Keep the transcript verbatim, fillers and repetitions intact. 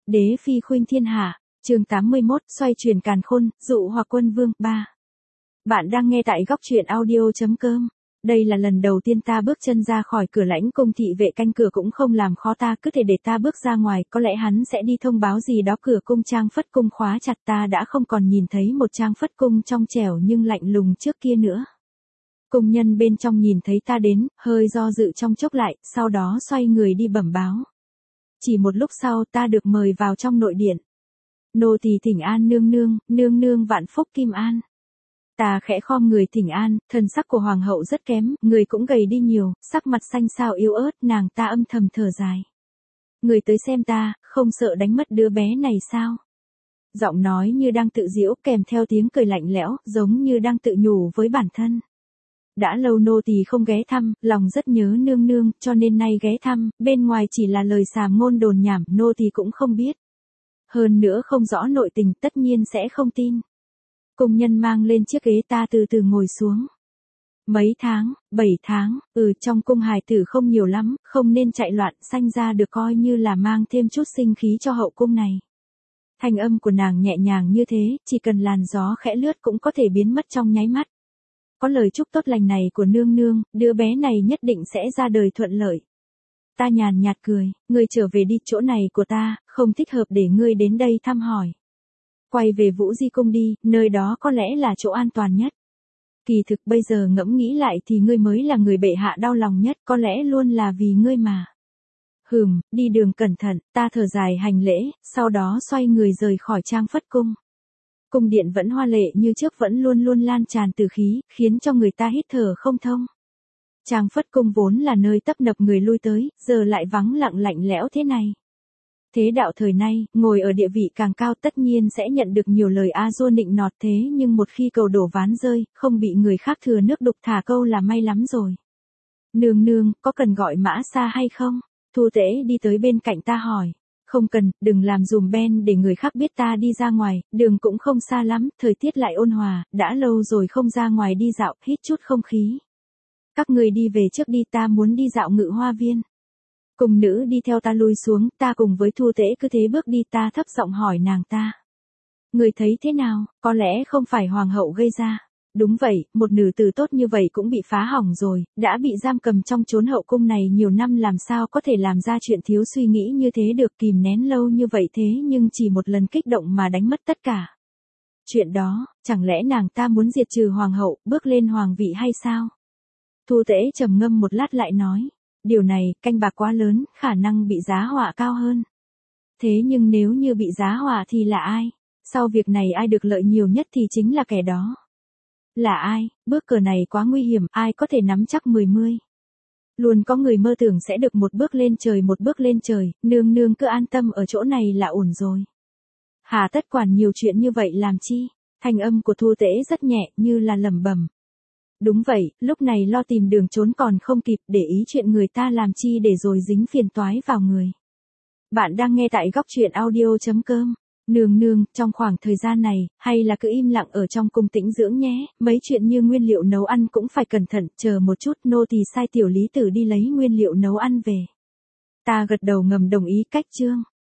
Đế phi khuynh thiên hạ, chương tám mươi mốt, xoay chuyển càn khôn, dụ hoặc quân vương, ba. Bạn đang nghe tại góc truyện audio.com. Đây là lần đầu tiên ta bước chân ra khỏi cửa lãnh cung, thị vệ canh cửa cũng không làm khó ta, cứ thể để ta bước ra ngoài, có lẽ hắn sẽ đi thông báo gì đó. Cửa cung Trang Phất Cung khóa chặt, ta đã không còn nhìn thấy một Trang Phất Cung trong trẻo nhưng lạnh lùng trước kia nữa. Cung nhân bên trong nhìn thấy ta đến, hơi do dự trong chốc lại, sau đó xoay người đi bẩm báo. Chỉ một lúc sau ta được mời vào trong nội điện. Nô tỳ thỉnh an nương nương, nương nương vạn phúc kim an. Ta khẽ khom người thỉnh an, thần sắc của hoàng hậu rất kém, người cũng gầy đi nhiều, sắc mặt xanh xao yếu ớt, nàng ta âm thầm thở dài. Người tới xem ta, không sợ đánh mất đứa bé này sao? Giọng nói như đang tự giễu, kèm theo tiếng cười lạnh lẽo, giống như đang tự nhủ với bản thân. Đã lâu nô tỳ không ghé thăm, lòng rất nhớ nương nương, cho nên nay ghé thăm, bên ngoài chỉ là lời xàm ngôn đồn nhảm, nô tỳ cũng không biết. Hơn nữa không rõ nội tình, tất nhiên sẽ không tin. Cung nhân mang lên chiếc ghế, ta từ từ ngồi xuống. Mấy tháng, bảy tháng, ừ trong cung hài tử không nhiều lắm, không nên chạy loạn, sanh ra được coi như là mang thêm chút sinh khí cho hậu cung này. Thanh âm của nàng nhẹ nhàng như thế, chỉ cần làn gió khẽ lướt cũng có thể biến mất trong nháy mắt. Có lời chúc tốt lành này của nương nương, đứa bé này nhất định sẽ ra đời thuận lợi. Ta nhàn nhạt cười, ngươi trở về đi, chỗ này của ta, không thích hợp để ngươi đến đây thăm hỏi. Quay về Vũ Di Cung đi, nơi đó có lẽ là chỗ an toàn nhất. Kỳ thực bây giờ ngẫm nghĩ lại thì ngươi mới là người bệ hạ đau lòng nhất, có lẽ luôn là vì ngươi mà. Hừm, đi đường cẩn thận, ta thở dài hành lễ, sau đó xoay người rời khỏi Trang Phất Cung. Cung điện vẫn hoa lệ như trước, vẫn luôn luôn lan tràn từ khí, khiến cho người ta hít thở không thông. Trang Phất Cung vốn là nơi tấp nập người lui tới, giờ lại vắng lặng lạnh lẽo thế này. Thế đạo thời nay, ngồi ở địa vị càng cao tất nhiên sẽ nhận được nhiều lời a dua nịnh nọt, thế nhưng một khi cầu đổ ván rơi, không bị người khác thừa nước đục thả câu là may lắm rồi. Nương nương, có cần gọi mã xa hay không? Thu Tễ đi tới bên cạnh ta hỏi. Không cần, đừng làm dùm ben để người khác biết ta đi ra ngoài, đường cũng không xa lắm, thời tiết lại ôn hòa, đã lâu rồi không ra ngoài đi dạo, hít chút không khí. Các người đi về trước đi, ta muốn đi dạo Ngự Hoa Viên. Cung nữ đi theo ta lui xuống, ta cùng với Thu Tễ cứ thế bước đi, ta thấp giọng hỏi nàng ta. Người thấy thế nào, có lẽ không phải hoàng hậu gây ra. Đúng vậy, một nữ tử tốt như vậy cũng bị phá hỏng rồi, đã bị giam cầm trong chốn hậu cung này nhiều năm, làm sao có thể làm ra chuyện thiếu suy nghĩ như thế được, kìm nén lâu như vậy thế nhưng chỉ một lần kích động mà đánh mất tất cả. Chuyện đó, chẳng lẽ nàng ta muốn diệt trừ hoàng hậu, bước lên hoàng vị hay sao? Thu Tễ trầm ngâm một lát lại nói, điều này, canh bạc quá lớn, khả năng bị giá họa cao hơn. Thế nhưng nếu như bị giá họa thì là ai? Sau việc này ai được lợi nhiều nhất thì chính là kẻ đó. Là ai? Bước cờ này quá nguy hiểm, ai có thể nắm chắc mười mươi. Luôn có người mơ tưởng sẽ được một bước lên trời một bước lên trời, nương nương cứ an tâm ở chỗ này là ổn rồi. Hà tất quản nhiều chuyện như vậy làm chi? Thanh âm của Thu Tễ rất nhẹ, như là lẩm bẩm. Đúng vậy, lúc này lo tìm đường trốn còn không kịp, để ý chuyện người ta làm chi để rồi dính phiền toái vào người. Bạn đang nghe tại góc truyện audio.com. Nương nương, trong khoảng thời gian này, hay là cứ im lặng ở trong cung tĩnh dưỡng nhé, mấy chuyện như nguyên liệu nấu ăn cũng phải cẩn thận, chờ một chút, nô tỳ sai tiểu lý tử đi lấy nguyên liệu nấu ăn về. Ta gật đầu ngầm đồng ý, cách chương.